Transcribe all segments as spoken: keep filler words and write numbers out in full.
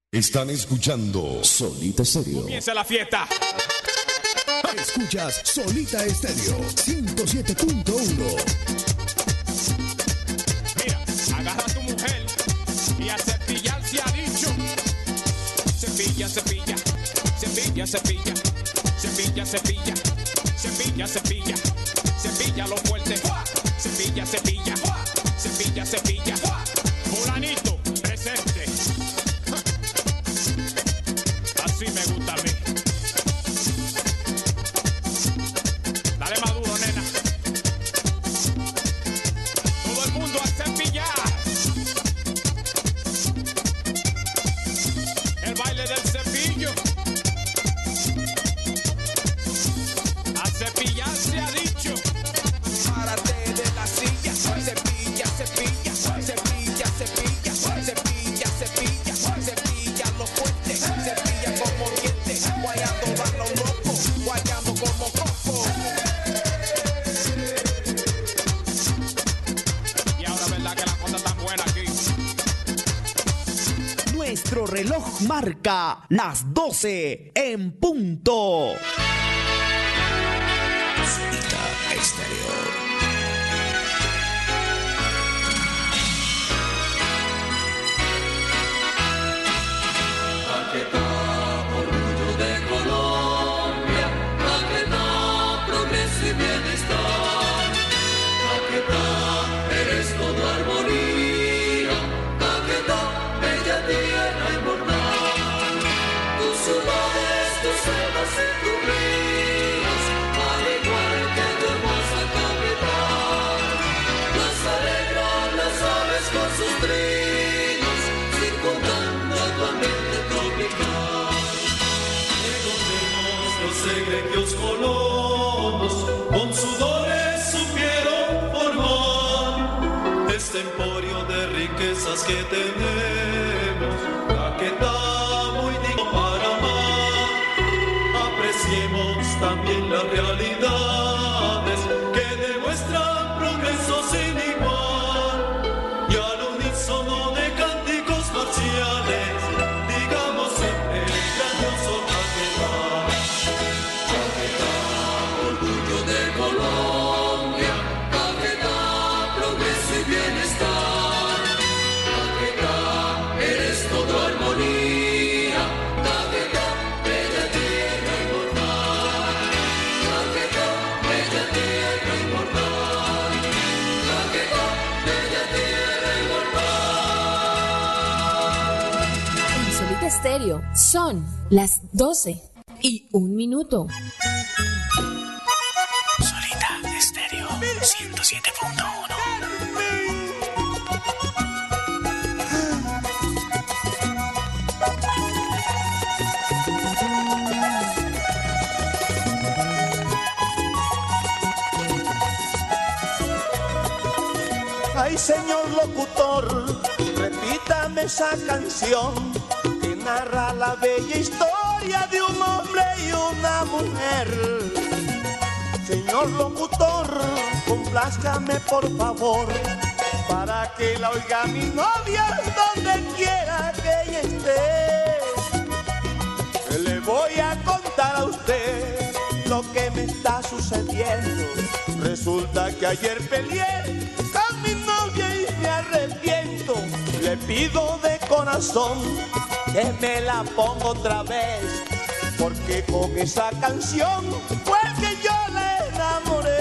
Están escuchando Solita Estéreo. Comienza la fiesta. Escuchas Solita Estéreo ciento siete punto uno. Mira, agarra a tu mujer y a cepillar se ha dicho. Cepilla, cepilla, cepilla, cepilla, cepilla, cepilla, cepilla, cepilla, cepilla lo fuerte. Cepilla, cepilla, cepilla, cepilla. Fulanito, presente. Así me gusta a mí. Dale más duro, nena. Todo el mundo a cepillar. El baile del cepillo. A cepillar se ha dicho. Párate de la silla. Cepilla, cepilla, cepilla, cepilla, cepilla, cepilla, cepilla los puentes. Cepilla como dientes. Guayando van los locos. Guayando como coco. Y ahora verdad que la cosa está buena aquí. Nuestro reloj marca las doce en punto. Solita Estéreo. Orgullo de Colombia, Caquetá, progreso y bienestar. Caquetá, eres toda armonía. Caquetá, bella tierra inmortal. Tus ciudades, tus selvas y tus ríos, al igual que tu hermosa capital. Las alegran las aves con sus trinos, circundando tu ambiente tropical. Recordemos los egregios colonos, con sudores supieron formar este emporio de riquezas que tenemos. Caquetá, muy digno para amar. Apreciemos también las realidades que demuestran progreso sin igual. Y al unísono de cánticos marciales, digamos siempre grandioso Caquetá. Caquetá, orgullo de Colombia. Caquetá, progreso y bienestar. Caquetá, eres toda armonía. Caquetá, bella tierra inmortal. Caquetá, bella tierra inmortal. Caquetá, bella tierra inmortal. En Solita Estéreo son las doce y un minuto. Solita Estéreo ciento siete punto uno. Ay, señor locutor, repítame esa canción que narra la bella historia de un hombre y una mujer. Señor locutor, complázcame por favor, para que la oiga mi novia donde quiera que ella esté. Le voy a contar a usted lo que me está sucediendo. Resulta que ayer peleé con mi novia y me arrepiento. Le pido de corazón que me la ponga otra vez, porque con esa canción fue que yo la enamoré.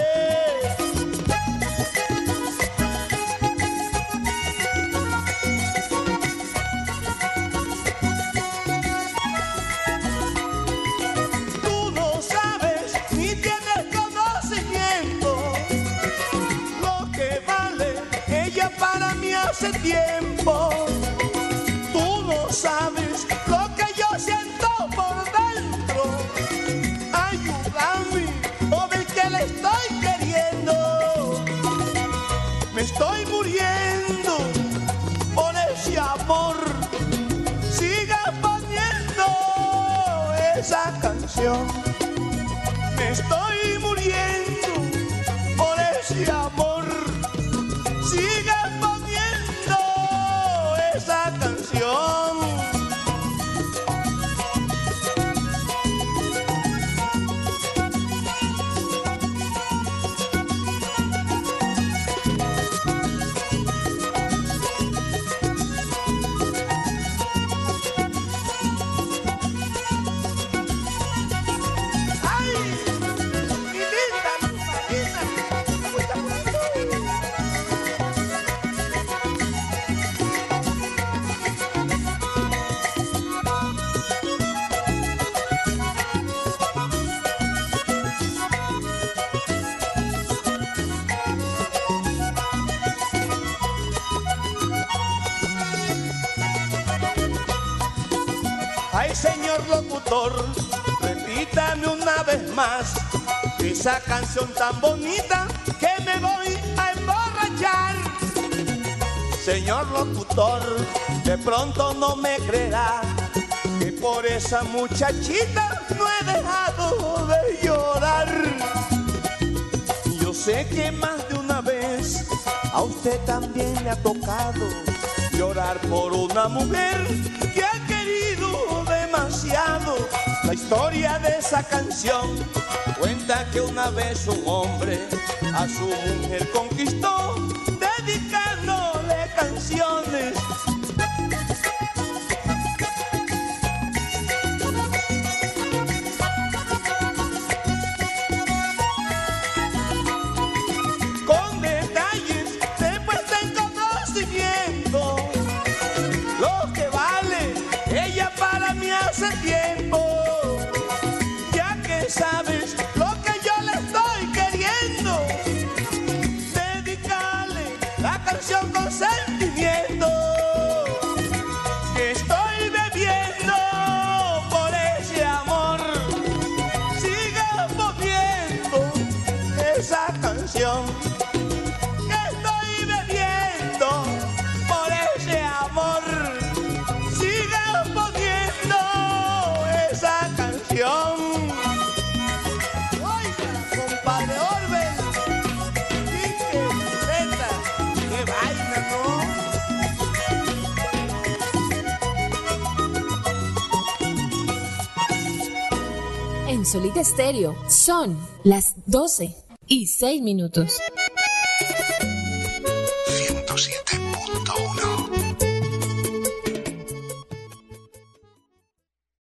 Tú no sabes ni tienes conocimiento lo que vale ella para mí hace tiempo. Tú no sabes lo que yo siento por dentro. Ayúdame, o ves que le estoy queriendo. Me estoy muriendo por ese amor. Siga poniendo esa canción. Me estoy muriendo por ese amor. Siga poniendo esa canción. Ay, señor locutor, repítame una vez más esa canción tan bonita que me voy a emborrachar. Señor locutor, de pronto no me creerá que por esa muchachita no he dejado de llorar. Yo sé que más de una vez a usted también le ha tocado llorar por una mujer que ha querido demasiado. La historia de esa canción cuenta que una vez un hombre a su mujer conquistó dedicándole canciones. Con detalles de puesta en conocimiento, lo que vale ella para mí hace tiempo. Ya que sabes lo que yo le estoy queriendo, dedicarle la canción con sentimiento. Que estoy bebiendo por ese amor, siga poniendo esa canción. Que estoy bebiendo por ese amor, siga poniendo esa canción. Oiga, compadre Orben, Quique, Zeta, qué vaina, ¿no? En Solid Estéreo son las doce y seis minutos.